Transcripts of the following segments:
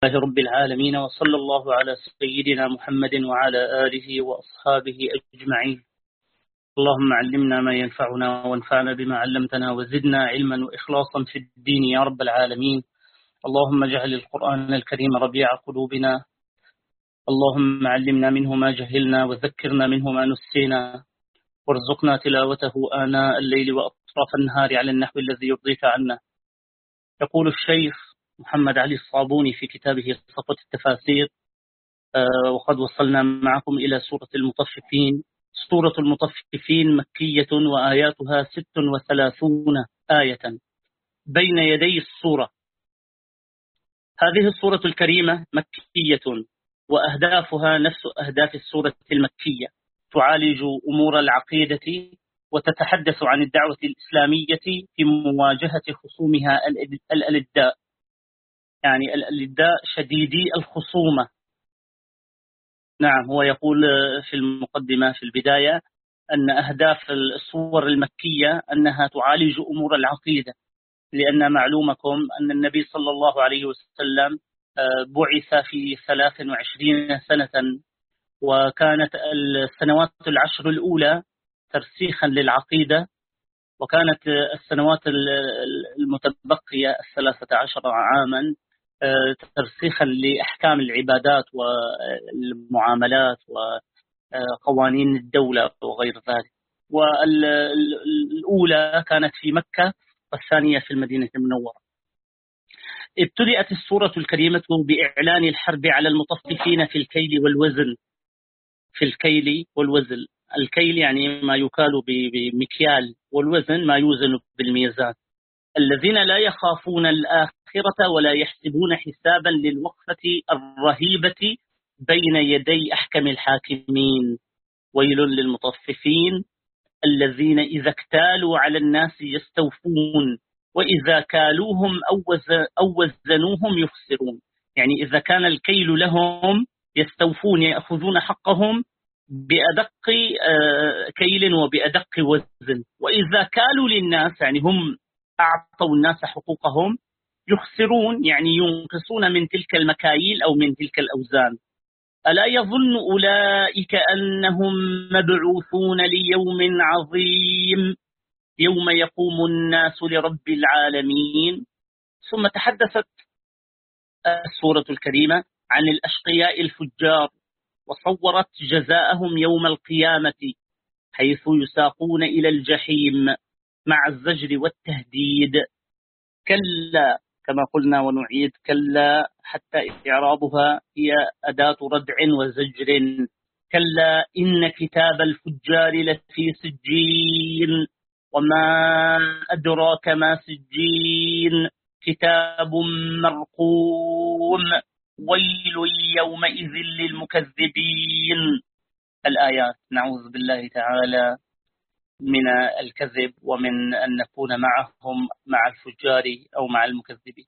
لله رب العالمين، وصلى الله على سيدنا محمد وعلى آله وأصحابه أجمعين. اللهم علمنا ما ينفعنا وانفعنا بما علمتنا وزدنا علما وإخلاصا في الدين يا رب العالمين. اللهم اجعل القرآن الكريم ربيع قلوبنا، اللهم علمنا منه ما جهلنا وذكرنا منه ما نسينا، وارزقنا تلاوته آناء الليل وأطراف النهار على النحو الذي يرضيك عنا. يقول الشيخ محمد علي الصابوني في كتابه صفوة التفاسير: وقد وصلنا معكم إلى سورة المطففين. سورة المطففين مكية وآياتها 36 آية. بين يدي السورة هذه السورة الكريمة مكية، وأهدافها نفس أهداف السورة المكية، تعالج أمور العقيدة وتتحدث عن الدعوة الإسلامية في مواجهة خصومها الألداء، يعني الألداء شديدي الخصومة. نعم، هو يقول في المقدمة في البداية أن أهداف السور المكية أنها تعالج أمور العقيدة، لأن معلومكم أن النبي صلى الله عليه وسلم بعث في 23 سنة، وكانت السنوات العشر الأولى ترسيخا للعقيدة، وكانت السنوات المتبقية 13 عاما ترسيخا لأحكام العبادات والمعاملات وقوانين الدولة وغير ذلك. والأولى كانت في مكة والثانية في المدينة المنورة. ابتدأت السورة الكريمة بإعلان الحرب على المطففين في الكيل والوزن. في الكيل والوزن، الكيل يعني ما يكال بمكيال، والوزن ما يوزن بالميزان، الذين لا يخافون الآخرة ولا يحسبون حسابا للوقفة الرهيبة بين يدي أحكم الحاكمين. ويل للمطففين الذين إذا اكتالوا على الناس يستوفون وإذا كالوهم أو وزنوهم يخسرون. يعني إذا كان الكيل لهم يستوفون، يأخذون حقهم بأدق كيل وبأدق وزن، وإذا كالوا للناس يعني هم أعطوا الناس حقوقهم يخسرون، يعني ينقصون من تلك المكاييل أو من تلك الأوزان. ألا يظن أولئك أنهم مبعوثون ليوم عظيم يوم يقوم الناس لرب العالمين. ثم تحدثت السورة الكريمة عن الأشقياء الفجار، وصورت جزاءهم يوم القيامة حيث يساقون إلى الجحيم مع الزجر والتهديد. كلا، كما قلنا ونعيد، كلا حتى إعرابها هي أداة ردع وزجر. كلا إن كتاب الفجار لفي سجين وما أدراك ما سجين كتاب مرقوم ويل يومئذ للمكذبين. الآيات. نعوذ بالله تعالى من الكذب ومن أن نكون معهم مع الفجار أو مع المكذبين.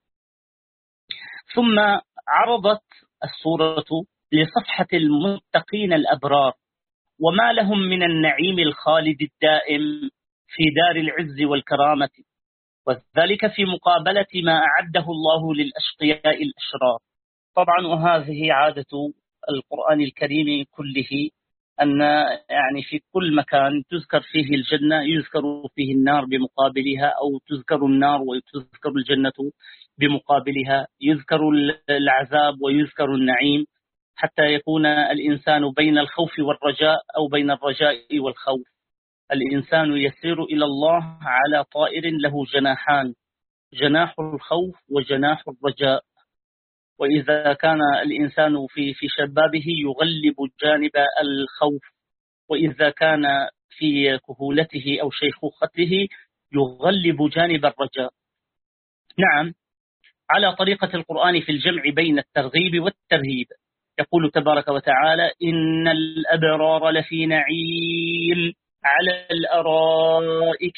ثم عرضت السورة لصفحة المتقين الأبرار وما لهم من النعيم الخالد الدائم في دار العز والكرامة، وذلك في مقابلة ما أعده الله للأشقياء الأشرار. طبعا وهذه عادة القرآن الكريم كله، أن يعني في كل مكان تذكر فيه الجنة يذكر فيه النار بمقابلها، أو تذكر النار وتذكر الجنة بمقابلها، يذكر العذاب ويذكر النعيم، حتى يكون الإنسان بين الخوف والرجاء أو بين الرجاء والخوف. الإنسان يسير إلى الله على طائر له جناحان، جناح الخوف وجناح الرجاء. وإذا كان الإنسان في شبابه يغلب جانب الخوف، وإذا كان في كهولته أو شيخوخته يغلب جانب الرجاء. نعم، على طريقة القرآن في الجمع بين الترغيب والترهيب. يقول تبارك وتعالى: إن الأبرار لفي نعيم على الأرائك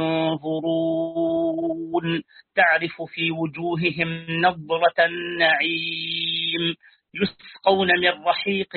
ينظرون تعرف في وجوههم نضرة النعيم يسقون من رحيق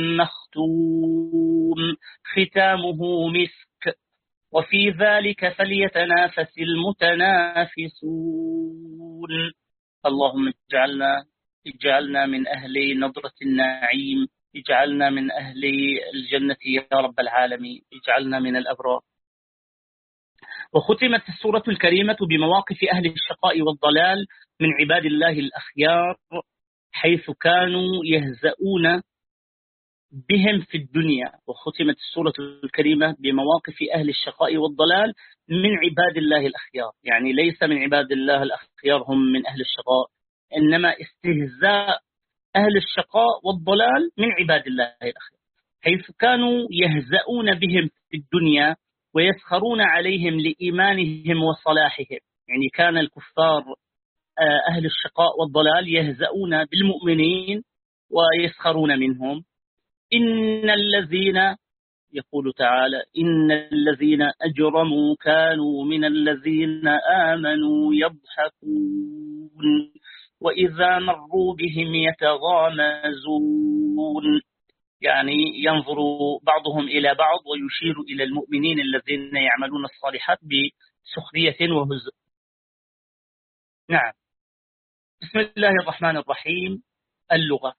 مختوم ختامه مسك وفي ذلك فليتنافس المتنافسون. اللهم اجعلنا اجعلنا من أهل نظرة النعيم، اجعلنا من أهل الجنة يا رب العالمين، اجعلنا من الأبرار. وختمت السورة الكريمة بمواقف أهل الشقاء والضلال من عباد الله الأخيار، حيث كانوا يهزؤون بهم في الدنيا. وختمت السورة الكريمة بمواقف أهل الشقاء والضلال من عباد الله الأخيار، يعني ليس من عباد الله الأخيار هم من أهل الشقاء، إنما استهزاء أهل الشقاء والضلال من عباد الله الأخيار، حيث كانوا يهزؤون بهم في الدنيا ويسخرون عليهم لإيمانهم وصلاحهم. يعني كان الكفار أهل الشقاء والضلال يهزؤون بالمؤمنين ويسخرون منهم. إن الذين، يقول تعالى: إن الذين أجرموا كانوا من الذين آمنوا يضحكون وإذا مروا بهم يتغامزون. يعني ينظر بعضهم إلى بعض ويشير إلى المؤمنين الذين يعملون الصالحات بسخرية وهزء. نعم. بسم الله الرحمن الرحيم. اللغة.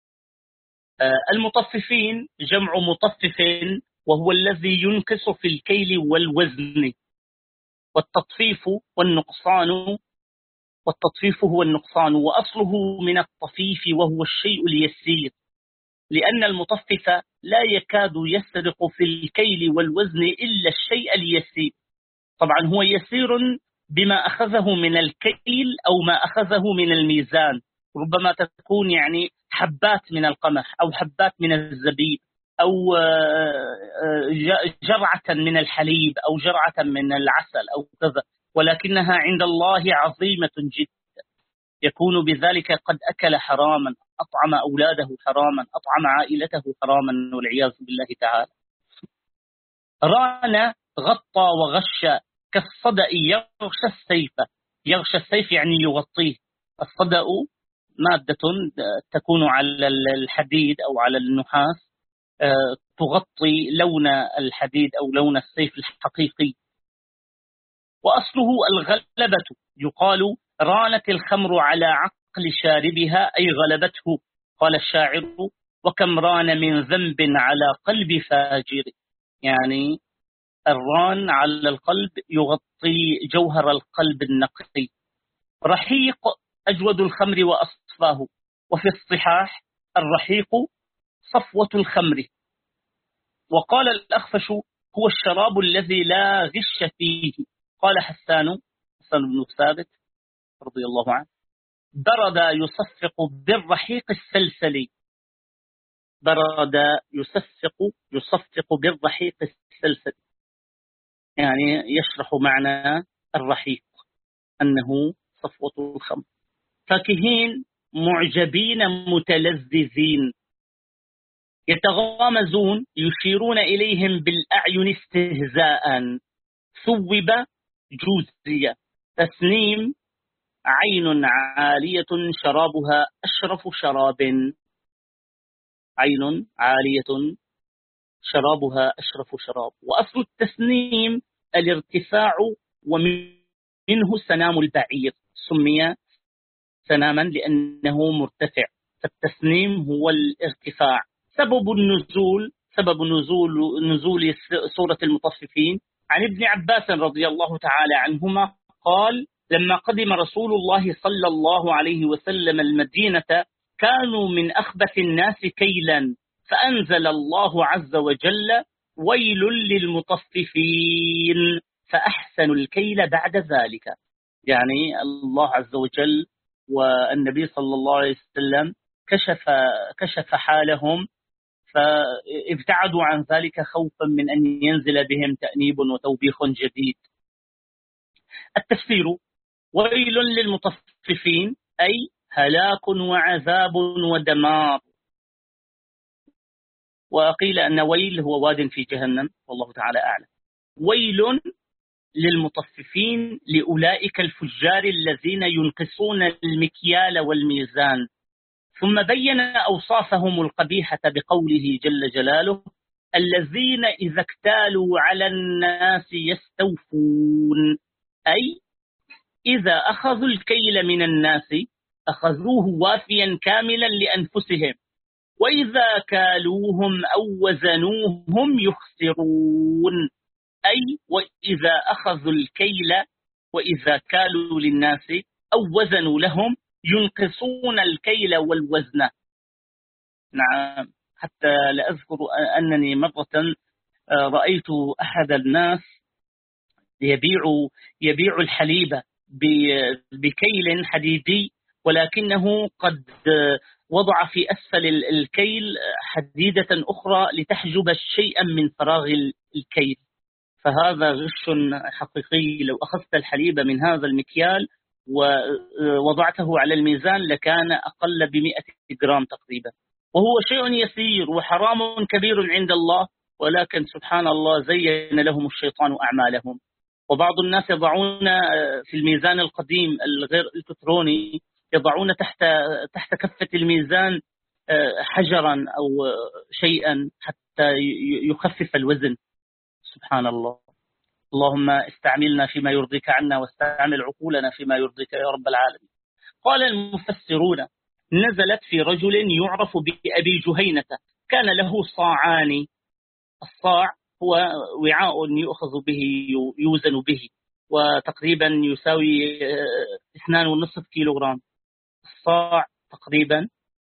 المطففين جمع مطفف، وهو الذي ينقص في الكيل والوزن. والتطفيف هو النقصان، وأصله من الطفيف وهو الشيء اليسير، لأن المطفف لا يكاد يسرق في الكيل والوزن إلا الشيء اليسير. طبعا هو يسير بما أخذه من الكيل أو ما أخذه من الميزان، ربما تكون يعني حبات من القمح أو حبات من الزبيب أو جرعة من الحليب أو جرعة من العسل أو كذا، ولكنها عند الله عظيمة جدا. يكون بذلك قد أكل حراما، أطعم أولاده حراما، أطعم عائلته حراما، والعياذ بالله تعالى. ران غطى وغش، كالصدأ يغشى السيف. يغشى السيف يعني يغطيه. الصدأ مادة تكون على الحديد أو على النحاس، تغطي لون الحديد أو لون السيف الحقيقي. وأصله الغلبة، يقال: رانت الخمر على عقل شاربها، أي غلبته. قال الشاعر: وكم ران من ذنب على قلب فاجر. يعني الران على القلب يغطي جوهر القلب النقي. رحيق أجود الخمر وأصفاه. وفي الصحاح: الرحيق صفوة الخمر. وقال الأخفش: هو الشراب الذي لا غش فيه. قال حسان بن ثابت رضي الله عنه: برد يصفق بالرحيق السلسلي. برد يصفق بالرحيق السلسلي، يعني يشرح معنى الرحيق أنه صفوة الخمر. فاكهين معجبين متلذذين. يتغامزون يشيرون إليهم بالأعين استهزاء. ثوب جوزية. تسنيم عين عالية شرابها أشرف شراب. عين عالية شرابها أشرف شراب. وأصل التسنيم الارتفاع، ومنه سنام البعير، سمي سناما لأنه مرتفع، فالتسنيم هو الارتفاع. سبب نزول سورة المطففين عن ابن عباس رضي الله تعالى عنهما قال: لما قدم رسول الله صلى الله عليه وسلم المدينة كانوا من أخبث الناس كيلا، فأنزل الله عز وجل: ويل للمطففين فأحسنوا الكيل بعد ذلك. يعني الله عز وجل والنبي صلى الله عليه وسلم كشف حالهم، فابتعدوا عن ذلك خوفا من أن ينزل بهم تأنيب وتوبيخ جديد. التفسير: ويل للمطففين أي هلاك وعذاب ودمار. وقيل أن ويل هو واد في جهنم، والله تعالى أعلم. ويل للمطففين لأولئك الفجار الذين ينقصون المكيال والميزان. ثم بين أوصافهم القبيحة بقوله جل جلاله: الذين إذا اكتالوا على الناس يستوفون، أي إذا أخذوا الكيل من الناس أخذوه وافيا كاملا لأنفسهم، وإذا كالوهم أو وزنوهم يخسرون. أي وإذا أخذوا الكيل وإذا كالوا للناس أو وزنوا لهم ينقصون الكيل والوزن. نعم، حتى لأذكر أنني مرة رأيت أحد الناس يبيع الحليب بكيل حديدي، ولكنه قد وضع في أسفل الكيل حديدة أخرى لتحجب شيئا من فراغ الكيل، فهذا غش حقيقي. لو أخذت الحليب من هذا المكيال ووضعته على الميزان لكان أقل ب100 جرام تقريبا، وهو شيء يسير وحرام كبير عند الله، ولكن سبحان الله زين لهم الشيطان أعمالهم. وبعض الناس يضعون في الميزان القديم الغير الكتروني، يضعون تحت كفة الميزان حجرا أو شيئا حتى يخفف الوزن. سبحان الله. اللهم استعملنا فيما يرضيك عنا، واستعمل عقولنا فيما يرضيك يا رب العالمين. قال المفسرون: نزلت في رجل يعرف بأبي جهينة، كان له صاعان. الصاع هو وعاء يؤخذ به يوزن به، وتقريبا يساوي 2.5 كيلوغرام. الصاع تقريبا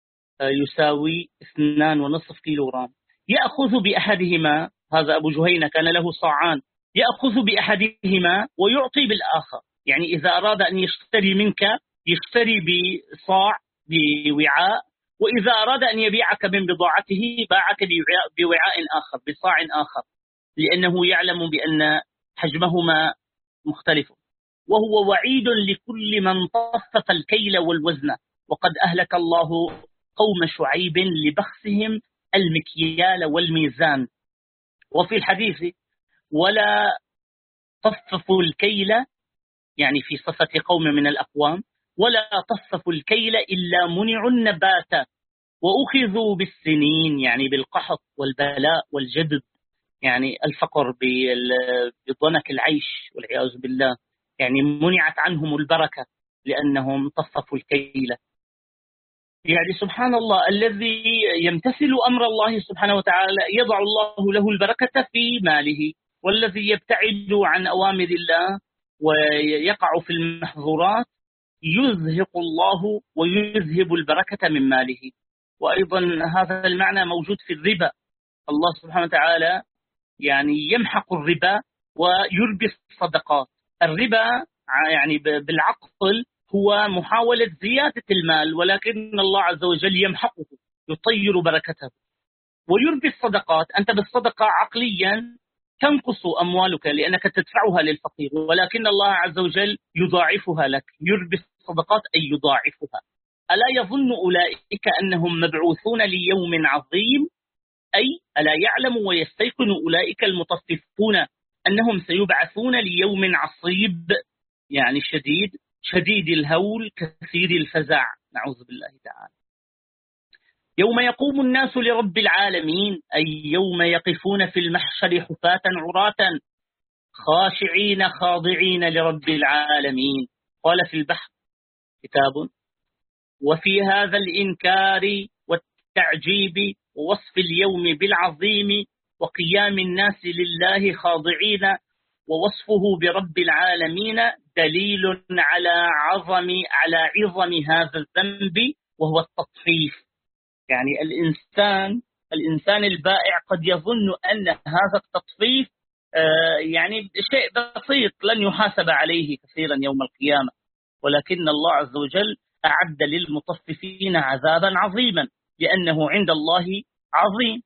يساوي 2.5 كيلوغرام. يأخذ بأحدهما، هذا أبو جهينة كان له صاعان، يأخذ بأحدهما ويعطي بالآخر. يعني إذا أراد أن يشتري منك يشتري بصاع بوعاء، وإذا أراد أن يبيعك من بضاعته باعك بوعاء آخر بصاع آخر، لأنه يعلم بأن حجمهما مختلف. وهو وعيد لكل من طفف الكيل والوزن، وقد أهلك الله قوم شعيب لبخسهم المكيال والميزان. وفي الحديث: ولا طففوا الكيل، يعني في صفة قوم من الأقوام، ولا طففوا الكيل إلا منعوا النبات وأخذوا بالسنين، يعني بالقحط والبلاء والجدب، يعني الفقر بضنك العيش والعياذ بالله، يعني منعت عنهم البركة لأنهم طففوا الكيل. يعني سبحان الله، الذي يمتثل أمر الله سبحانه وتعالى يضع الله له البركة في ماله، والذي يبتعد عن أوامر الله ويقع في المحظورات يزهق الله ويذهب البركة من ماله. وأيضا هذا المعنى موجود في الربا. الله سبحانه وتعالى يعني يمحق الربا ويربي الصدقات. الربا يعني بالعقل هو محاولة زيادة المال، ولكن الله عز وجل يمحقه، يطير بركته. ويربي الصدقات، أنت بالصدقة عقليا تنقص أموالك لأنك تدفعها للفقير، ولكن الله عز وجل يضاعفها لك. يربي الصدقات أي يضاعفها. ألا يظن أولئك أنهم مبعوثون ليوم عظيم؟ أي ألا يعلم ويستيقن أولئك المطففون أنهم سيبعثون ليوم عصيب، يعني شديد الهول كثير الفزع، نعوذ بالله تعالى. يوم يقوم الناس لرب العالمين، أي يوم يقفون في المحشر حفاة عراة خاشعين خاضعين لرب العالمين. قال في البحر كتاب: وفي هذا الإنكار والتعجيب ووصف اليوم بالعظيم وقيام الناس لله خاضعين ووصفه برب العالمين دليل على عظم هذا الذنب، وهو التطفيف. يعني الإنسان البائع قد يظن أن هذا التطفيف يعني شيء بسيط لن يحاسب عليه كثيرا يوم القيامة، ولكن الله عز وجل أعد للمطففين عذابا عظيما، لأنه عند الله عظيم،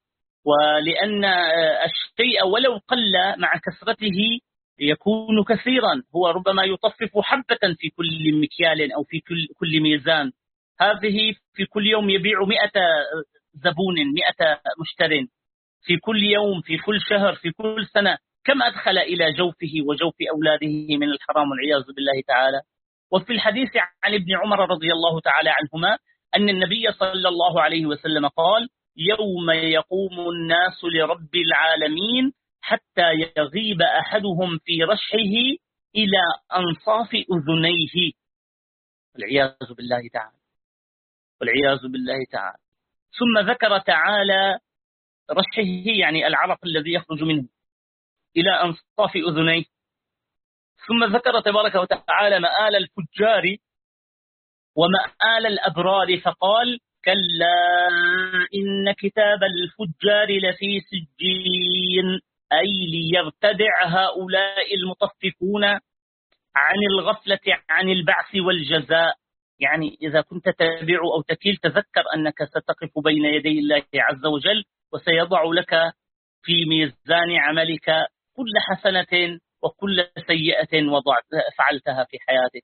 ولأن الشيء ولو قل مع كثرته يكون كثيرا. هو ربما يطفف حبة في كل مكيال أو في كل ميزان. هذه في كل يوم يبيع 100 زبون، 100 مشتر في كل يوم، في كل شهر، في كل سنة. كم أدخل إلى جوفه وجوف أولاده من الحرام والعياذ بالله تعالى. وفي الحديث عن ابن عمر رضي الله تعالى عنهما أن النبي صلى الله عليه وسلم قال: يوم يقوم الناس لرب العالمين حتى يغيب أحدهم في رشحه إلى أنصاف أذنيه. والعياذ بالله تعالى، والعياذ بالله تعالى. ثم ذكر تعالى رشحه، يعني العرق الذي يخرج منه إلى أنصاف أذنيه. ثم ذكر تبارك وتعالى مآل الفجار ومآل الأبرار فقال: كلا إن كتاب الفجار لفي سجين، أي ليرتدع هؤلاء المطففون عن الغفلة عن البعث والجزاء. يعني إذا كنت تتبع أو تكيل تذكر أنك ستقف بين يدي الله عز وجل، وسيضع لك في ميزان عملك كل حسنة وكل سيئة فعلتها في حياتك.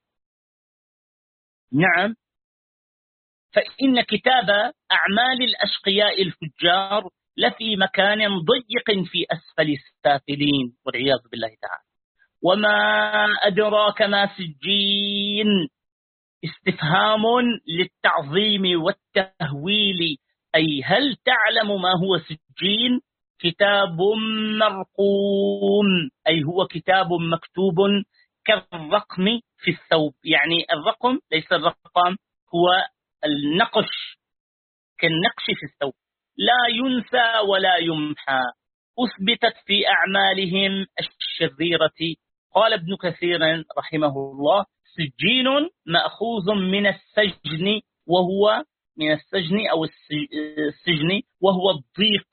نعم، فإن كتاب أعمال الأشقياء الفجار لفي مكان ضيق في أسفل السافلين، والعياذ بالله تعالى. وما أدراك ما سجين، استفهام للتعظيم والتهويل، أي هل تعلم ما هو سجين؟ كتاب مرقوم، أي هو كتاب مكتوب كالرقم في الثوب. يعني الرقم ليس الرقم، هو النقش، كالنقش في الثوب، لا ينسى ولا يمحى. أثبتت في أعمالهم الشريرة. قال ابن كثير رحمه الله: سجين مأخوذ من السجن، وهو من السجن أو السجن وهو الضيق.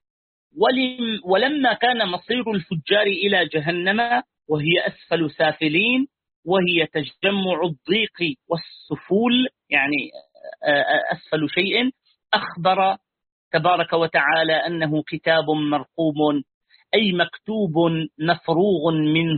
ولما كان مصير الفجار إلى جهنم وهي أسفل سافلين، وهي تجمع الضيق والسفول، يعني أسفل شيء، أخبر تبارك وتعالى أنه كتاب مرقوم، أي مكتوب مفروغ منه.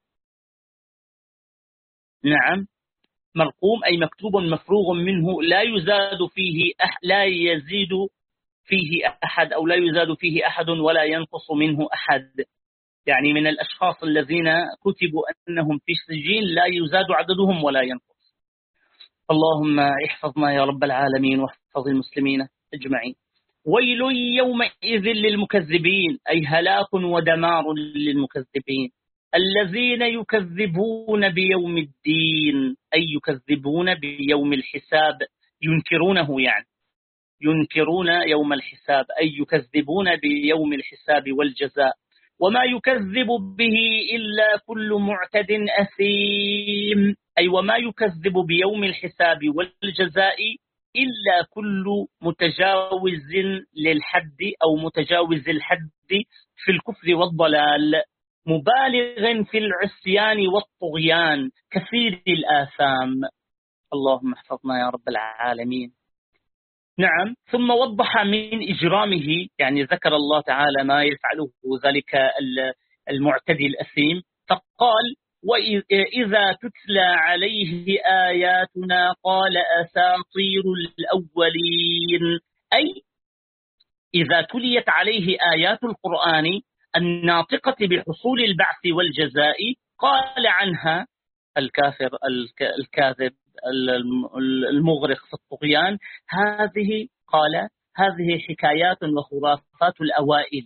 نعم، مرقوم أي مكتوب مفروغ منه، لا يزاد فيه لا يزيد فيه أحد، أو لا يزاد فيه أحد ولا ينقص منه أحد. يعني من الأشخاص الذين كتبوا أنهم في السجين لا يزاد عددهم ولا ينقص. اللهم احفظنا يا رب العالمين، واحفظ المسلمين أجمعين. ويل يومئذ للمكذبين، أي هلاك ودمار للمكذبين، الذين يكذبون بيوم الدين، أي يكذبون بيوم الحساب، ينكرونه، يعني ينكرون يوم الحساب، أي يكذبون بيوم الحساب والجزاء. وما يكذب به إلا كل معتد أثيم، أي وما يكذب بيوم الحساب والجزاء إلا كل متجاوز للحد أو متجاوز الحد في الكفر والضلال، مبالغ في العصيان والطغيان، كثير الآثام. اللهم احفظنا يا رب العالمين. نعم، ثم وضح من إجرامه، يعني ذكر الله تعالى ما يفعله ذلك المعتدي الأثيم، فقال: وإذا تتلى عليه آياتنا قال أساطير الأولين، أي إذا تليت عليه آيات القرآن الناطقة بحصول البعث والجزاء قال عنها الكافر الكاذب المغرق في الطغيان: هذه حكايات وخرافات الأوائل،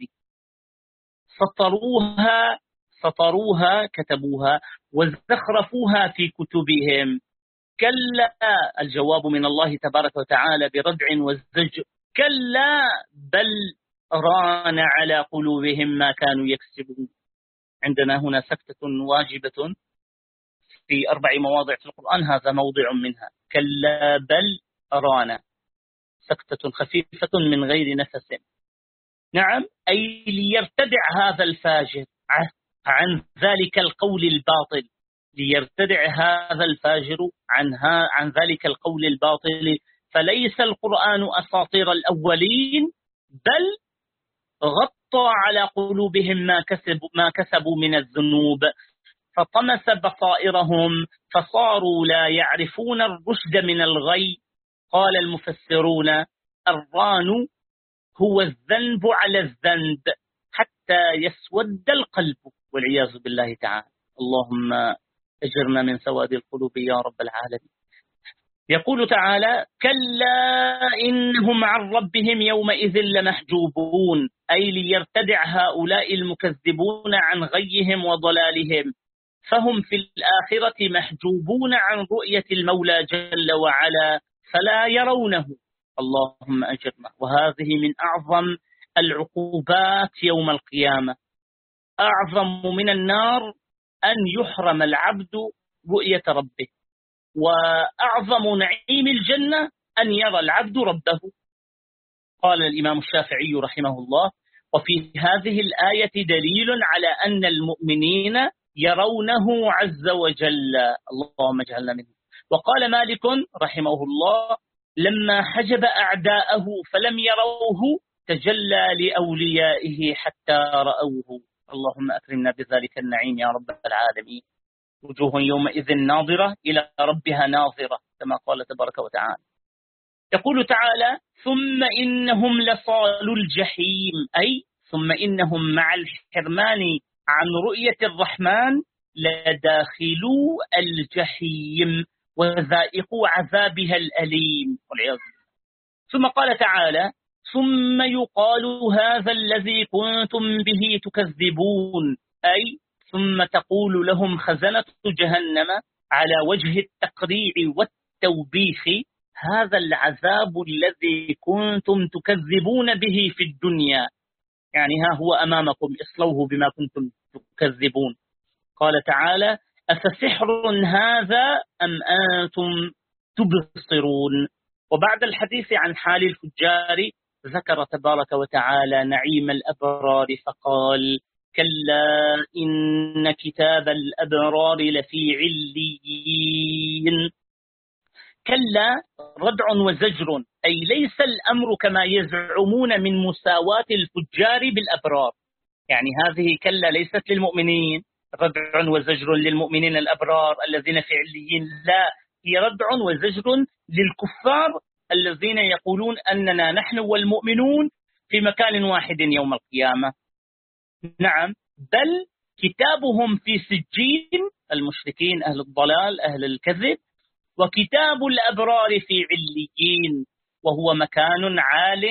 سطروها كتبوها وزخرفوها في كتبهم. كلا، الجواب من الله تبارك وتعالى بردع والزجر: كلا بل ران على قلوبهم ما كانوا يكسبون. عندنا هنا سكتة واجبة في 4 مواضع في القرآن، هذا موضع منها. كلا بل ران، سكتة خفيفة من غير نفس. نعم، أي ليرتدع هذا الفاجر عن ذلك القول الباطل، ليرتدع هذا الفاجر عن ذلك القول الباطل. فليس القرآن أساطير الأولين، بل غطى على قلوبهم ما كسبوا من الذنوب، فطمس بصائرهم فصاروا لا يعرفون الرشد من الغي. قال المفسرون: الران هو الذنب على الذنب حتى يسود القلب، والعياذ بالله تعالى. اللهم أجرنا من سواد القلوب يا رب العالمين. يقول تعالى: كلا إنهم عن ربهم يومئذ لمحجوبون، أي ليرتدع هؤلاء المكذبون عن غيهم وضلالهم، فهم في الآخرة محجوبون عن رؤية المولى جل وعلا فلا يرونه. اللهم أجرنا. وهذه من أعظم العقوبات يوم القيامة، أعظم من النار أن يحرم العبد رؤية ربه، وأعظم نعيم الجنة أن يرى العبد ربه. قال الإمام الشافعي رحمه الله: وفي هذه الآية دليل على أن المؤمنين يرونه عز وجل، اللهم اجعلنا منه. وقال مالك رحمه الله: لما حجب أعداءه فلم يروه تجلى لأوليائه حتى رأوه. اللهم أكرمنا بذلك النعيم يا رب العالمين. وجوه يومئذ ناظرة إلى ربها ناظرة، كما قال تبارك وتعالى. يقول تعالى: ثم إنهم لصالوا الجحيم، أي ثم إنهم مع الحرمان عن رؤية الرحمن لداخلوا الجحيم وذائقوا عذابها الأليم والعياذ بالله. ثم قال تعالى: ثم يقال هذا الذي كنتم به تكذبون، أي ثم تقول لهم خزنة جهنم على وجه التقريع والتوبيخ: هذا العذاب الذي كنتم تكذبون به في الدنيا، يعني ها هو أمامكم اصلوه بما كنتم تكذبون. قال تعالى: أفسحر هذا أم أنتم تبصرون. وبعد الحديث عن حال الفجار ذكر تبارك وتعالى نعيم الأبرار فقال: كلا إن كتاب الأبرار لفي عليين. كلا ردع وزجر، أي ليس الأمر كما يزعمون من مساواة الفجار بالأبرار، يعني هذه كلا ليست للمؤمنين، ردع وزجر للمؤمنين الأبرار الذين في عليين، لا، هي ردع وزجر للكفار الذين يقولون أننا نحن والمؤمنون في مكان واحد يوم القيامة. نعم، بل كتابهم في سجين، المشركين أهل الضلال أهل الكذب، وكتاب الأبرار في عليين، وهو مكان عال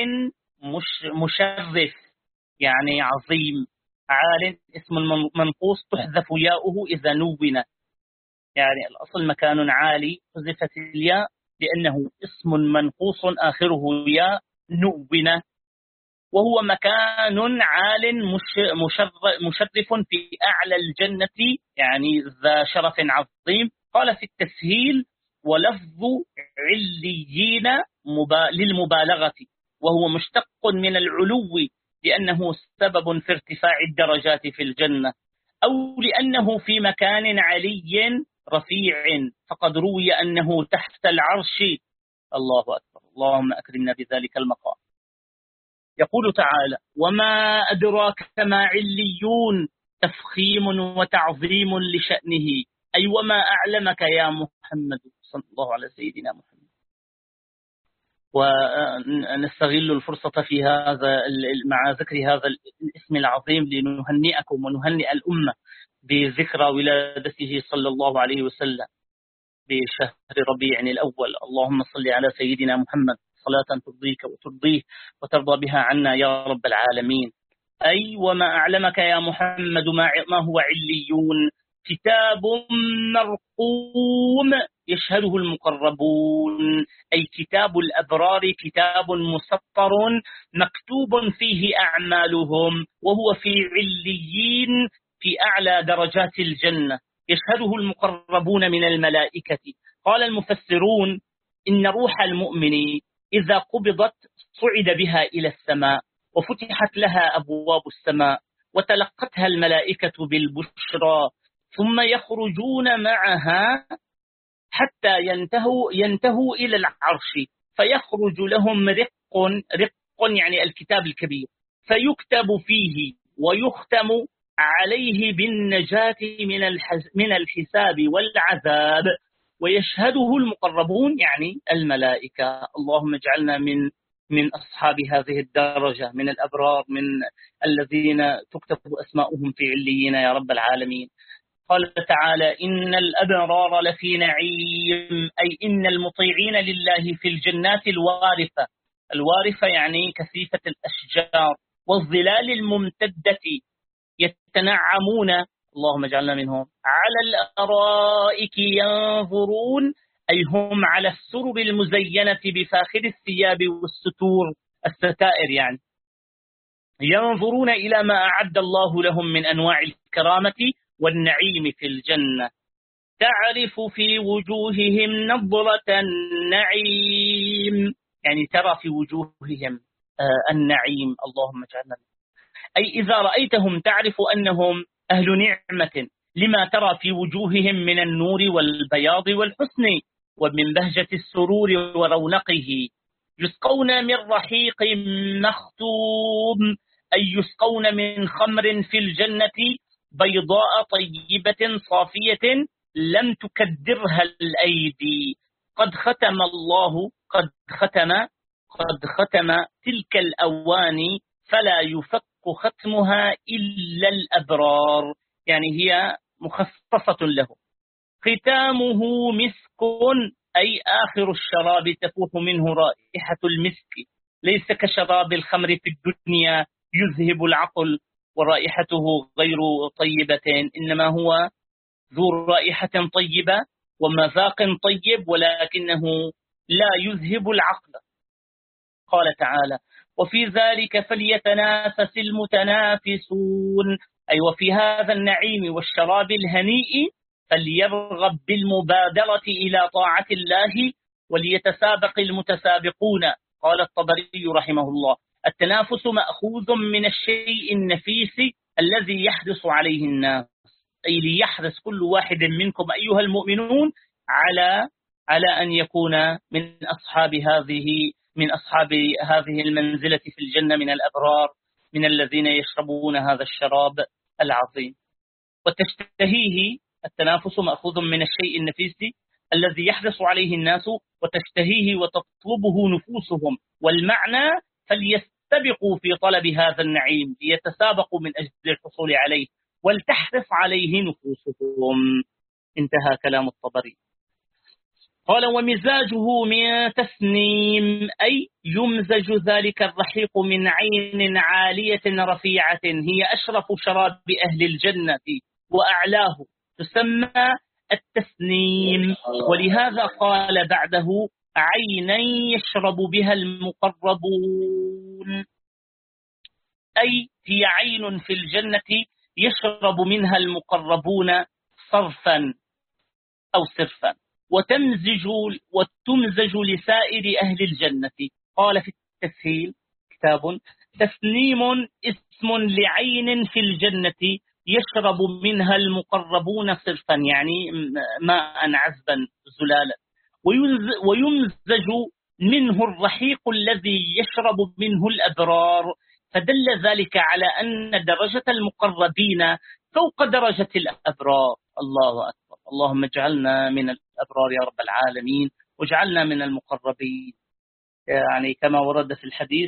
مشرف، يعني عظيم. عال اسم منقوص تحذف ياؤه إذا نون، يعني الأصل مكان عالي حذفت الياء لأنه اسم منقوص آخره ياء نون، وهو مكان عال مشرف في أعلى الجنة، يعني ذا شرف عظيم. قال في التسهيل: ولفظ عليين للمبالغة، وهو مشتق من العلو لأنه سبب في ارتفاع الدرجات في الجنة، أو لأنه في مكان علي رفيع، فقد روي أنه تحت العرش. الله أكبر، اللهم أكرمنا بذلك المقام. يقول تعالى: وما أدراك ما عليون، تفخيم وتعظيم لشأنه، أي وما أعلمك يا محمد صلى الله على سيدنا محمد. ونستغل الفرصة في هذا مع ذكر هذا الاسم العظيم لنهنئكم ونهنئ الأمة بذكرى ولادته صلى الله عليه وسلم بشهر ربيع الأول. اللهم صل على سيدنا محمد صلاة ترضيك وترضيه وترضى بها عنا يا رب العالمين. أي وما أعلمك يا محمد ما هو عليون، كتاب مرقوم يشهده المقربون، أي كتاب الأبرار، كتاب مسطر مكتوب فيه أعمالهم، وهو في عليين في أعلى درجات الجنة، يشهده المقربون من الملائكة. قال المفسرون: إن روح المؤمن إذا قبضت صعد بها إلى السماء، وفتحت لها أبواب السماء، وتلقتها الملائكة بالبشرى، ثم يخرجون معها حتى ينتهوا إلى العرش، فيخرج لهم رق يعني الكتاب الكبير، فيكتب فيه ويختم عليه بالنجاة من الحساب والعذاب، ويشهده المقربون يعني الملائكة. اللهم اجعلنا من أصحاب هذه الدرجة، من الأبرار، من الذين تكتب أسماؤهم في عليين يا رب العالمين. قال تعالى: إن الأبرار لفي نعيم، أي إن المطيعين لله في الجنات الوارفة. الوارفة يعني كثيفة الأشجار والظلال الممتدة، يتنعمون اللهم اجعلنا منهم، على الأرائك ينظرون، أي هم على السرر المزينة بفاخر الثياب والستور، الستائر يعني، ينظرون إلى ما أعد الله لهم من أنواع الكرامة والنعيم في الجنة. تعرف في وجوههم نضرة النعيم، يعني ترى في وجوههم النعيم، اللهم اجعلنا، أي إذا رأيتهم تعرف أنهم أهل نعمة لما ترى في وجوههم من النور والبياض والحسن ومن بهجة السرور ورونقه. يسقون من رحيق مختوم، أي يسقون من خمر في الجنة بيضاء طيبة صافية لم تكدرها الأيدي. قد ختم الله، قد ختم تلك الأواني فلا يفك ختمها إلا الأبرار، يعني هي مخصصة له. ختامه مسك، أي آخر الشراب تفوح منه رائحة المسك، ليس كشراب الخمر في الدنيا يذهب العقل ورائحته غير طيبة، إنما هو ذو رائحة طيبة ومذاق طيب ولكنه لا يذهب العقل. قال تعالى: وفي ذلك فليتنافس المتنافسون، أي وفي هذا النعيم والشراب الهنيء فليرغب بالمبادرة إلى طاعة الله وليتسابق المتسابقون. قال الطبري رحمه الله: التنافس مأخوذ من الشيء النفيس الذي يحرص عليه الناس، أي ليحرص كل واحد منكم أيها المؤمنون على أن يكون من أصحاب هذه المنزلة في الجنة، من الأبرار، من الذين يشربون هذا الشراب العظيم. وتشتهيه، التنافس مأخوذ من الشيء النفيس الذي يحرص عليه الناس وتشتهيه وتطلبه نفوسهم، والمعنى فليستبقوا في طلب هذا النعيم، ليتسابقوا من أجل الحصول عليه ولتحرص عليه نفوسهم. انتهى كلام الطبري. قال: ومزاجه من تسنيم، أي يمزج ذلك الرحيق من عين عالية رفيعة هي أشرف شراب أهل الجنة وأعلاه، تسمى التسنيم. ولهذا قال بعده: عينا يشرب بها المقربون، أي هي عين في الجنة يشرب منها المقربون صرفا أو صرفا، وتمزج لسائر أهل الجنة. قال في التسهيل كتاب: تسنيم اسم لعين في الجنة يشرب منها المقربون صرفا، يعني ماء عذبا زلالا، ويمزج منه الرحيق الذي يشرب منه الأبرار، فدل ذلك على أن درجة المقربين فوق درجة الأبرار. الله أكبر، اللهم اجعلنا من الأبرار يا رب العالمين، واجعلنا من المقربين. يعني كما ورد في الحديث: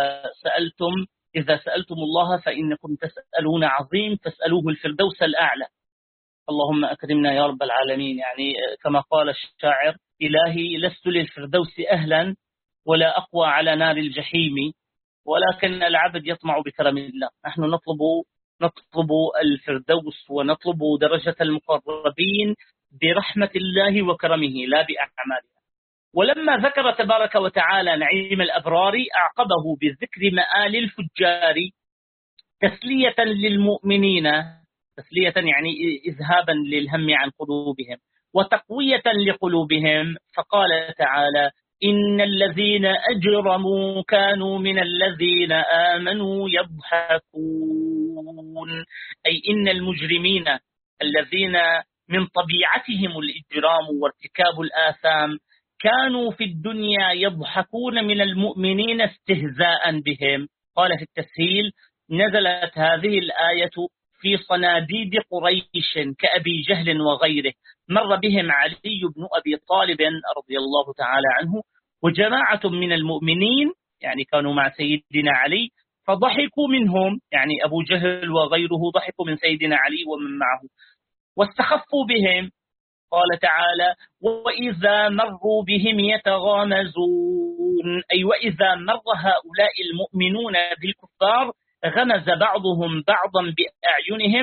إذا سألتم الله فإنكم تسألون عظيم فاسألوه الفردوس الأعلى. اللهم أكرمنا يا رب العالمين. يعني كما قال الشاعر: إلهي لست للفردوس أهلا ولا أقوى على نار الجحيم، ولكن العبد يطمع بكرم الله. نحن نطلب الفردوس ونطلب درجة المقربين برحمة الله وكرمه لا بأعمالنا. ولما ذكر تبارك وتعالى نعيم الأبرار أعقبه بذكر مآل الفجار تسلية للمؤمنين، تسلية يعني إذهابا للهم عن قلوبهم وتقوية لقلوبهم، فقال تعالى: إن الذين أجرموا كانوا من الذين آمنوا يضحكون، أي إن المجرمين الذين من طبيعتهم الإجرام وارتكاب الآثام كانوا في الدنيا يضحكون من المؤمنين استهزاء بهم. قال في التسهيل: نزلت هذه الآية في صناديد قريش كأبي جهل وغيره، مر بهم علي بن أبي طالب رضي الله تعالى عنه وجماعة من المؤمنين، يعني كانوا مع سيدنا علي، فضحكوا منهم، يعني أبو جهل وغيره ضحكوا من سيدنا علي ومن معه واستخفوا بهم. قال تعالى: وإذا مروا بهم يتغامزون، أي وإذا مر هؤلاء المؤمنون بالكفار غمز بعضهم بعضا بأعينهم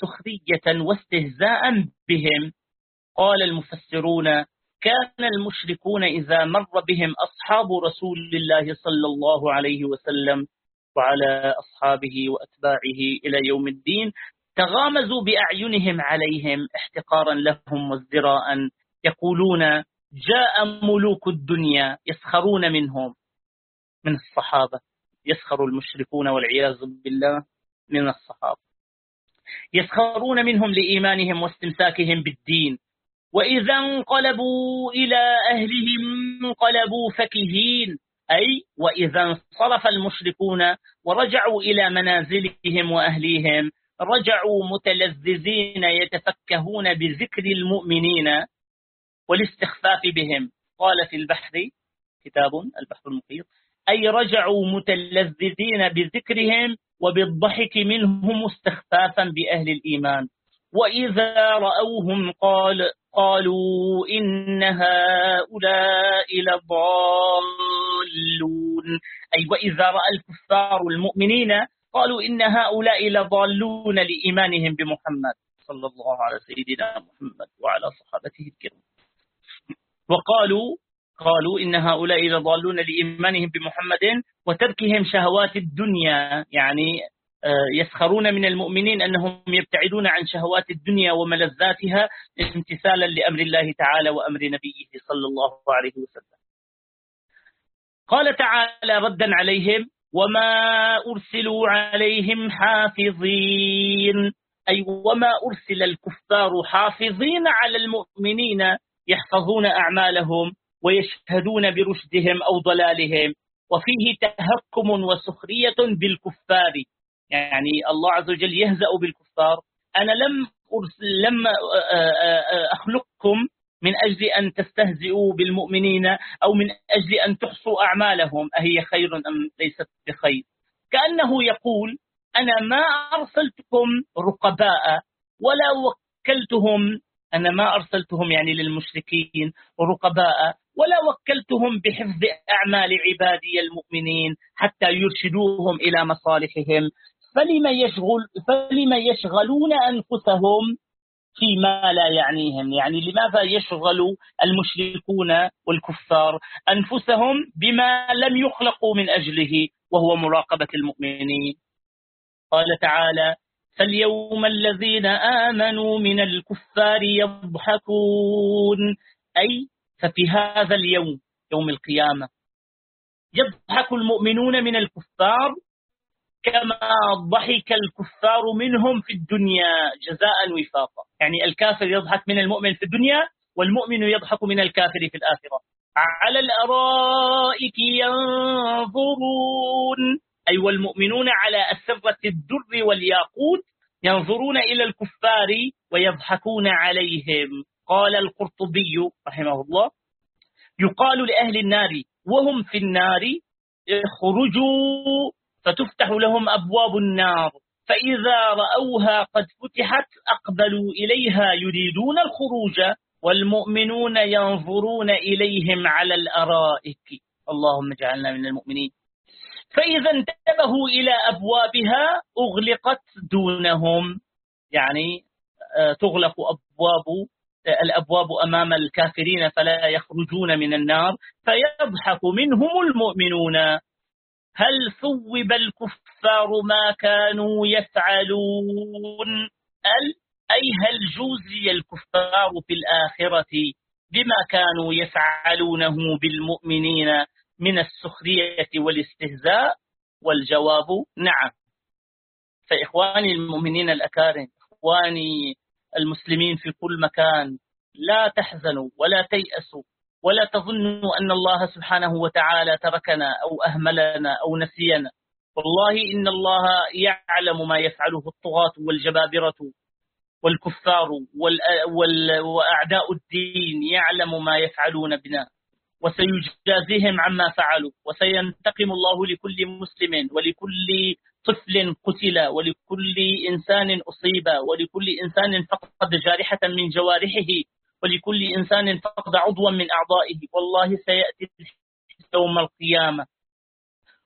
سخرية واستهزاء بهم. قال المفسرون: كان المشركون إذا مر بهم أصحاب رسول الله صلى الله عليه وسلم وعلى أصحابه وأتباعه إلى يوم الدين تغامزوا بأعينهم عليهم احتقارا لهم وازدراء، يقولون: جاء ملوك الدنيا، يسخرون منهم، من الصحابة. يسخر المشركون والعياذ بالله من الصحابة، يسخرون منهم لإيمانهم واستمساكهم بالدين، وإذا انقلبوا إلى أهلهم انقلبوا فكهين، أي وإذا انصرف المشركون ورجعوا إلى منازلهم وأهليهم رجعوا متلذذين يتفكهون بذكر المؤمنين والاستخفاف بهم. قال في البحر كتاب البحر المحيط: أي رجعوا متلذذين بذكرهم وبالضحك منهم استخفافا بأهل الإيمان. وإذا رأوهم قالوا إن هؤلاء لضالون، أي وإذا رأى الكفار المؤمنين قالوا إن هؤلاء لضالون لإيمانهم بمحمد صلى الله على سيدنا محمد وعلى صحابته الكرام. قالوا إن هؤلاء لضالون لإيمانهم بمحمد وتركهم شهوات الدنيا، يعني يسخرون من المؤمنين أنهم يبتعدون عن شهوات الدنيا وملذاتها امتثالا لأمر الله تعالى وأمر نبيه صلى الله عليه وسلم. قال تعالى ردا عليهم: وما أرسلوا عليهم حافظين، أي وما أرسل الكفار حافظين على المؤمنين يحفظون أعمالهم ويشهدون برشدهم أو ضلالهم. وفيه تهكم وسخرية بالكفار، يعني الله عز وجل يهزأ بالكفار. أنا لم أخلقكم من أجل أن تستهزئوا بالمؤمنين أو من أجل أن تحصوا أعمالهم أهي خير أم ليست بخير. كأنه يقول: أنا ما أرسلتكم رقباء ولا وكلتهم، أنا ما أرسلتهم يعني للمشركين رقباء ولا وكلتهم بحفظ أعمال عبادي المؤمنين حتى يرشدوهم إلى مصالحهم، فلما يشغلون أنفسهم فيما لا يعنيهم. يعني لماذا يشغل المشركون والكفار أنفسهم بما لم يخلقوا من أجله وهو مراقبة المؤمنين؟ قال تعالى: فاليوم الذين آمنوا من الكفار يضحكون، أي ففي هذا اليوم يوم القيامة يضحك المؤمنون من الكفار كما ضحك الكفار منهم في الدنيا جزاء وفاقا. يعني الكافر يضحك من المؤمن في الدنيا والمؤمن يضحك من الكافر في الآخرة. على الأرائك ينظرون، أي والمؤمنون على أسرة الدر والياقوت ينظرون إلى الكفار ويضحكون عليهم. قال القرطبي رحمه الله: يقال لأهل النار وهم في النار: اخرجوا، فتفتح لهم أبواب النار، فإذا رأوها قد فتحت أقبلوا إليها يريدون الخروج، والمؤمنون ينظرون إليهم على الأرائك. اللهم اجعلنا من المؤمنين. فإذا انتبهوا إلى أبوابها أغلقت دونهم، يعني تغلق الأبواب أمام الكافرين فلا يخرجون من النار، فيضحك منهم المؤمنون. هل ثوب الكفار ما كانوا يفعلون؟ أي هل جوزي الكفار في الآخرة بما كانوا يفعلونه بالمؤمنين من السخرية والاستهزاء؟ والجواب نعم. فإخواني المؤمنين الأكارم، إخواني المسلمين في كل مكان، لا تحزنوا ولا تيأسوا ولا تظنوا أن الله سبحانه وتعالى تركنا أو أهملنا أو نسينا. والله إن الله يعلم ما يفعله الطغاة والجبابرة والكفار وأعداء الدين، يعلم ما يفعلون بنا وسيجازيهم عما فعلوا، وسينتقم الله لكل مسلم ولكل طفل قتل ولكل إنسان أصيب ولكل إنسان فقد جارحة من جوارحه ولكل إنسان فقد عضوا من أعضائه. والله سيأتي يوم القيامة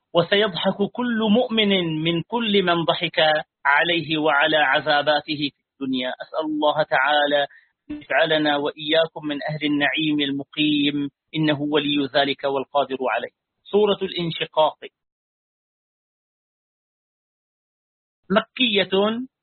وسيضحك كل مؤمن من كل من ضحك عليه وعلى عذاباته في الدنيا. أسأل الله تعالى يجعلنا وإياكم من أهل النعيم المقيم، إنه ولي ذلك والقادر عليه. سورة الانشقاق مكية.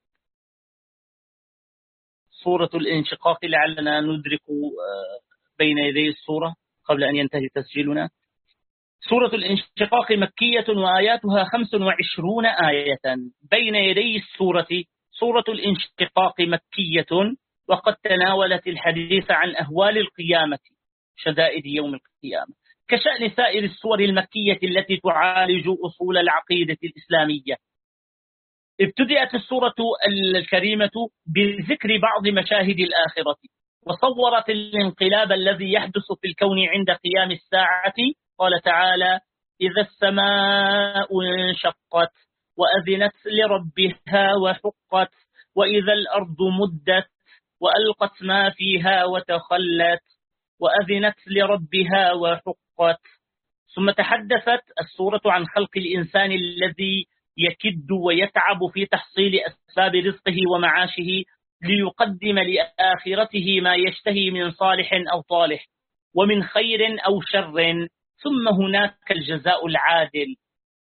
سورة الانشقاق لعلنا ندرك بين يدي السورة قبل أن ينتهي تسجيلنا. سورة الانشقاق مكية وآياتها 25 آية. بين يدي السورة سورة الانشقاق مكية، وقد تناولت الحديث عن أهوال القيامة، شدائد يوم القيامة، كشأن سائر السور المكية التي تعالج أصول العقيدة الإسلامية. ابتدأت السورة الكريمة بذكر بعض مشاهد الآخرة، وصورت الانقلاب الذي يحدث في الكون عند قيام الساعة. قال تعالى: إذا السماء انشقت وأذنت لربها وحقت، وإذا الأرض مدت وألقت ما فيها وتخلت وأذنت لربها وحقت. ثم تحدثت السورة عن خلق الإنسان الذي يكد ويتعب في تحصيل أسباب رزقه ومعاشه ليقدم لآخرته ما يشتهي من صالح أو طالح، ومن خير أو شر، ثم هناك الجزاء العادل.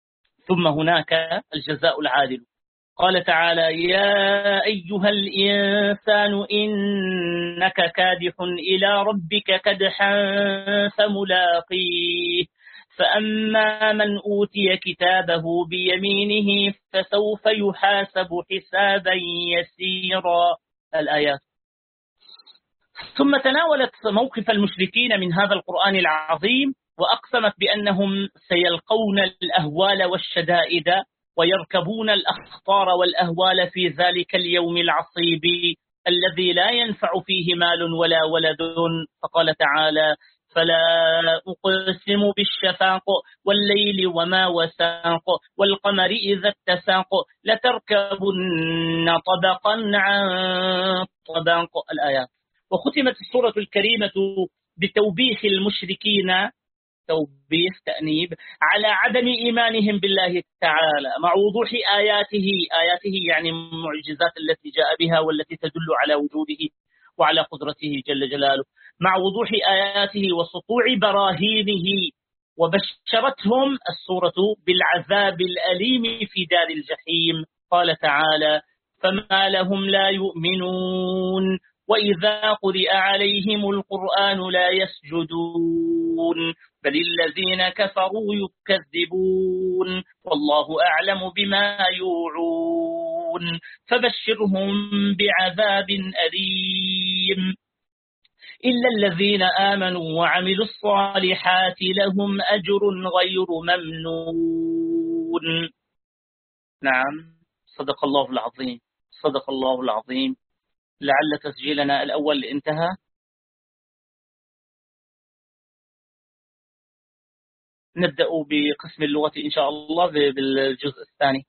قال تعالى: يا أيها الإنسان إنك كادح إلى ربك كدحا فملاقيه، فأما من أوتي كتابه بيمينه فسوف يحاسب حسابا يسيرا. الآيات. ثم تناولت موقف المشركين من هذا القرآن العظيم، وأقسمت بأنهم سيلقون الأهوال والشدائد ويركبون الأخطار والأهوال في ذلك اليوم العصيب الذي لا ينفع فيه مال ولا ولد. فقال تعالى: فلا أقسم بالشفاق والليل وما وساق والقمر إذا اتساق لتركبن طبقا عن طبق. الآيات. وختمت السورة الكريمة بتوبيخ المشركين، توبيخ تأنيب على عدم إيمانهم بالله تعالى مع وضوح آياته يعني المعجزات التي جاء بها والتي تدل على وجوده وعلى قدرته جل جلاله، مع وضوح آياته وسطوع براهينه. وبشرتهم السورة بالعذاب الأليم في دار الجحيم. قال تعالى: فما لهم لا يؤمنون وإذا قرئ عليهم القرآن لا يسجدون بل الذين كفروا يكذبون والله أعلم بما يوعون فبشرهم بعذاب أليم إلا الذين آمنوا وعملوا الصالحات لهم أجر غير ممنون. نعم، صدق الله العظيم، صدق الله العظيم. لعل تسجيلنا الأول انتهى. نبدأ بقسم اللغة إن شاء الله بالجزء الثاني.